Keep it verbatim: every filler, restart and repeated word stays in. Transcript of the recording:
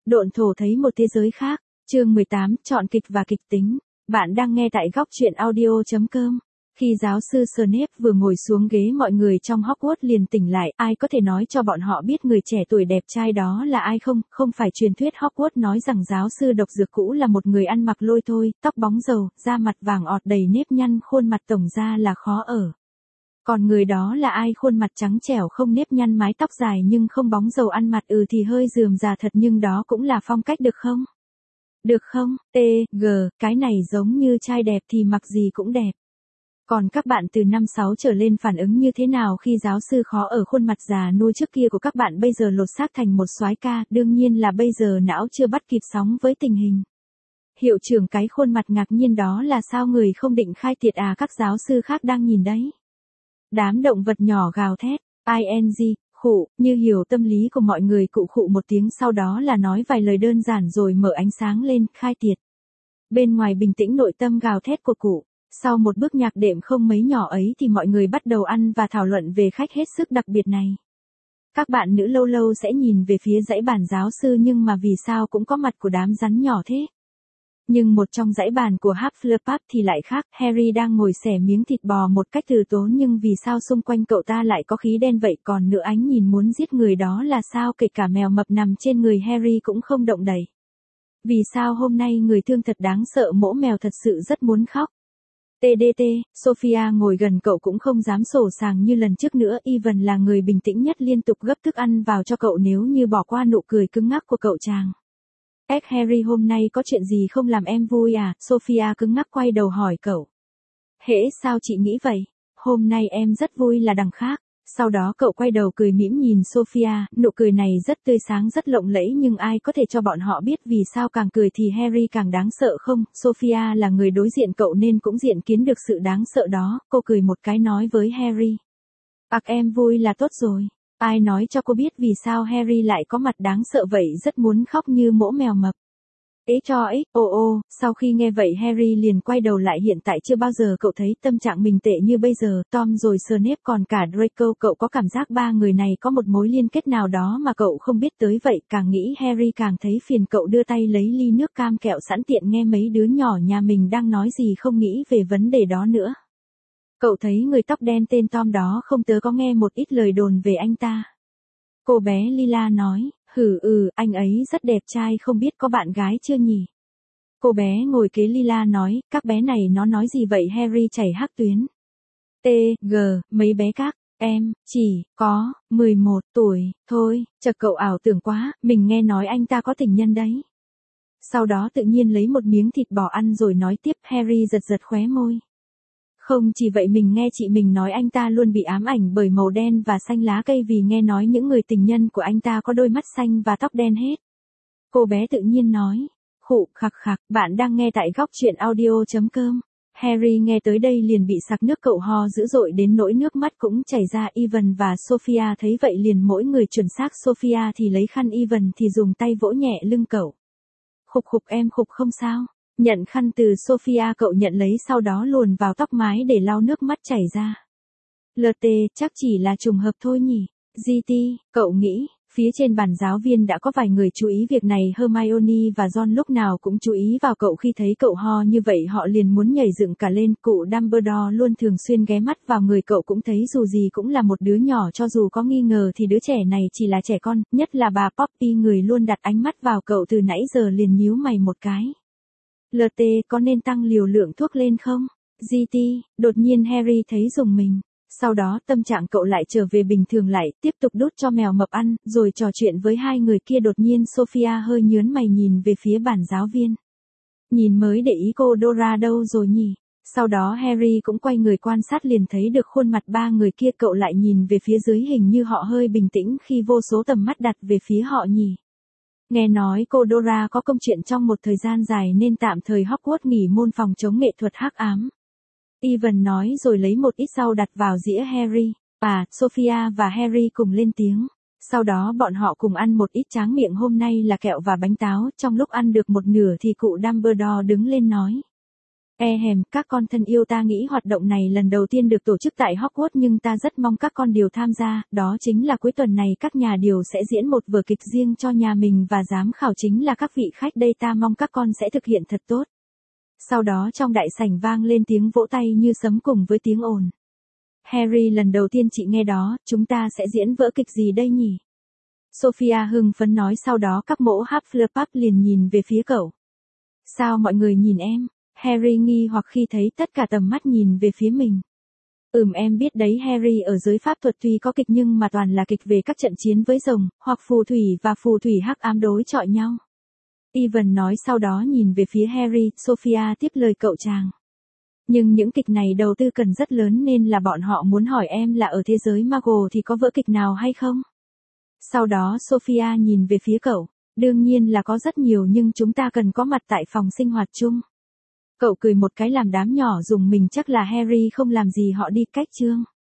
Độn thổ thấy một thế giới khác. Chương mười tám, chọn kịch và kịch tính. Bạn đang nghe tại góc truyện audio chấm com. Khi giáo sư Snape vừa ngồi xuống ghế, mọi người trong Hogwarts liền tỉnh lại. Ai có thể nói cho bọn họ biết người trẻ tuổi đẹp trai đó là ai không? Không phải truyền thuyết Hogwarts nói rằng giáo sư độc dược cũ là một người ăn mặc lôi thôi, tóc bóng rầu, da mặt vàng ọt đầy nếp nhăn, khuôn mặt tổng ra là khó ở. Còn người đó là ai? Khuôn mặt trắng trẻo không nếp nhăn, mái tóc dài nhưng không bóng rầu, ăn mặt ừ thì hơi rườm rà thật, nhưng đó cũng là phong cách được không? Được không? T, G, cái này giống như trai đẹp thì mặc gì cũng đẹp. Còn các bạn từ năm sáu trở lên phản ứng như thế nào khi giáo sư khó ở? Khuôn mặt già nua trước kia của các bạn bây giờ lột xác thành một soái ca, đương nhiên là bây giờ não chưa bắt kịp sóng với tình hình. Hiệu trưởng cái khuôn mặt ngạc nhiên đó là sao, người không định khai tiệc à? Các giáo sư khác đang nhìn đấy. Đám động vật nhỏ gào thét, ing, khụ, như hiểu tâm lý của mọi người, cụ khụ một tiếng, sau đó là nói vài lời đơn giản rồi mở ánh sáng lên, khai tiệc. Bên ngoài bình tĩnh nội tâm gào thét của cụ. Sau một bước nhạc đệm không mấy nhỏ ấy thì mọi người bắt đầu ăn và thảo luận về khách hết sức đặc biệt này. Các bạn nữ lâu lâu sẽ nhìn về phía dãy bàn giáo sư, nhưng mà vì sao cũng có mặt của đám rắn nhỏ thế? Nhưng một trong dãy bàn của Hufflepuff thì lại khác. Harry đang ngồi xẻ miếng thịt bò một cách từ tốn, nhưng vì sao xung quanh cậu ta lại có khí đen vậy? Còn nữa, ánh nhìn muốn giết người đó là sao? Kể cả mèo mập nằm trên người Harry cũng không động đậy. Vì sao hôm nay người thương thật đáng sợ, mỗ mèo thật sự rất muốn khóc. tê đê tê, Sophia ngồi gần cậu cũng không dám sổ sàng như lần trước nữa. Evan là người bình tĩnh nhất, liên tục gấp thức ăn vào cho cậu nếu như bỏ qua nụ cười cứng ngắc của cậu chàng. Ếch Harry, hôm nay có chuyện gì không làm em vui à? Sophia cứng ngắc quay đầu hỏi cậu. Hễ sao chị nghĩ vậy? Hôm nay em rất vui là đằng khác. Sau đó cậu quay đầu cười mỉm nhìn Sophia, nụ cười này rất tươi sáng, rất lộng lẫy, nhưng ai có thể cho bọn họ biết vì sao càng cười thì Harry càng đáng sợ không? Sophia là người đối diện cậu nên cũng diện kiến được sự đáng sợ đó. Cô cười một cái nói với Harry. Ặc, em vui là tốt rồi. Ai nói cho cô biết vì sao Harry lại có mặt đáng sợ vậy, rất muốn khóc như mỗ mèo mập. Ế cho ích, ô ô, sau khi nghe vậy Harry liền quay đầu lại, hiện tại chưa bao giờ cậu thấy tâm trạng mình tệ như bây giờ. Tom rồi Snape còn cả Draco, cậu có cảm giác ba người này có một mối liên kết nào đó mà cậu không biết tới vậy. Càng nghĩ Harry càng thấy phiền, cậu đưa tay lấy ly nước cam kẹo sẵn tiện nghe mấy đứa nhỏ nhà mình đang nói gì, không nghĩ về vấn đề đó nữa. Cậu thấy người tóc đen tên Tom đó không, tớ có nghe một ít lời đồn về anh ta. Cô bé Lila nói, hừ ừ, anh ấy rất đẹp trai, không biết có bạn gái chưa nhỉ? Cô bé ngồi kế Lila nói, các bé này nó nói gì vậy? Harry chảy hắc tuyến. T, G, mấy bé các, em, chỉ, có, mười một tuổi, thôi, chật cậu ảo tưởng quá, mình nghe nói anh ta có tình nhân đấy. Sau đó tự nhiên lấy một miếng thịt bò ăn rồi nói tiếp. Harry giật giật khóe môi. Không chỉ vậy, mình nghe chị mình nói anh ta luôn bị ám ảnh bởi màu đen và xanh lá cây, vì nghe nói những người tình nhân của anh ta có đôi mắt xanh và tóc đen hết. Cô bé tự nhiên nói. Khụ khặc khặc, bạn đang nghe tại góc truyện audio chấm com. Harry nghe tới đây liền bị sặc nước, cậu ho dữ dội đến nỗi nước mắt cũng chảy ra. Evan và Sophia thấy vậy liền mỗi người chuẩn xác. Sophia thì lấy khăn, Evan thì dùng tay vỗ nhẹ lưng cậu. Khục khục, em khục không sao? Nhận khăn từ Sophia, cậu nhận lấy, sau đó luồn vào tóc mái để lau nước mắt chảy ra. lờ tê, chắc chỉ là trùng hợp thôi nhỉ? giê tê, cậu nghĩ. Phía trên bàn giáo viên đã có vài người chú ý việc này. Hermione và Ron lúc nào cũng chú ý vào cậu, khi thấy cậu ho như vậy họ liền muốn nhảy dựng cả lên. Cụ Dumbledore luôn thường xuyên ghé mắt vào người cậu, cũng thấy dù gì cũng là một đứa nhỏ, cho dù có nghi ngờ thì đứa trẻ này chỉ là trẻ con, nhất là bà Poppy, người luôn đặt ánh mắt vào cậu từ nãy giờ, liền nhíu mày một cái. lờ tê, có nên tăng liều lượng thuốc lên không? giê tê, đột nhiên Harry thấy rùng mình. Sau đó tâm trạng cậu lại trở về bình thường lại, tiếp tục đút cho mèo mập ăn, rồi trò chuyện với hai người kia. Đột nhiên Sophia hơi nhớn mày nhìn về phía bàn giáo viên. Nhìn mới để ý, cô Dora đâu rồi nhỉ? Sau đó Harry cũng quay người quan sát, liền thấy được khuôn mặt ba người kia. Cậu lại nhìn về phía dưới, hình như họ hơi bình tĩnh khi vô số tầm mắt đặt về phía họ nhỉ. Nghe nói cô Dora có công chuyện trong một thời gian dài nên tạm thời Hogwarts nghỉ môn phòng chống nghệ thuật hắc ám. Evan nói rồi lấy một ít rau đặt vào dĩa Harry. Bà, Sophia và Harry cùng lên tiếng. Sau đó bọn họ cùng ăn một ít tráng miệng, hôm nay là kẹo và bánh táo. Trong lúc ăn được một nửa thì cụ Dumbledore đứng lên nói. Ehem, các con thân yêu, ta nghĩ hoạt động này lần đầu tiên được tổ chức tại Hogwarts nhưng ta rất mong các con đều tham gia, đó chính là cuối tuần này các nhà điều sẽ diễn một vở kịch riêng cho nhà mình và giám khảo chính là các vị khách đây, ta mong các con sẽ thực hiện thật tốt. Sau đó trong đại sảnh vang lên tiếng vỗ tay như sấm cùng với tiếng ồn. Harry, lần đầu tiên chị nghe đó, chúng ta sẽ diễn vở kịch gì đây nhỉ? Sophia hưng phấn nói, sau đó các mỗ Hufflepuff liền nhìn về phía cậu. Sao mọi người nhìn em? Harry nghi hoặc khi thấy tất cả tầm mắt nhìn về phía mình. Ừm, em biết đấy Harry, ở giới pháp thuật tuy có kịch nhưng mà toàn là kịch về các trận chiến với rồng, hoặc phù thủy và phù thủy hắc ám đối chọi nhau. Evan nói, sau đó nhìn về phía Harry. Sophia tiếp lời cậu chàng. Nhưng những kịch này đầu tư cần rất lớn nên là bọn họ muốn hỏi em là ở thế giới Muggle thì có vở kịch nào hay không? Sau đó Sophia nhìn về phía cậu. Đương nhiên là có rất nhiều nhưng chúng ta cần có mặt tại phòng sinh hoạt chung. Cậu cười một cái làm đám nhỏ dùng mình, chắc là Harry không làm gì họ đi cách chương.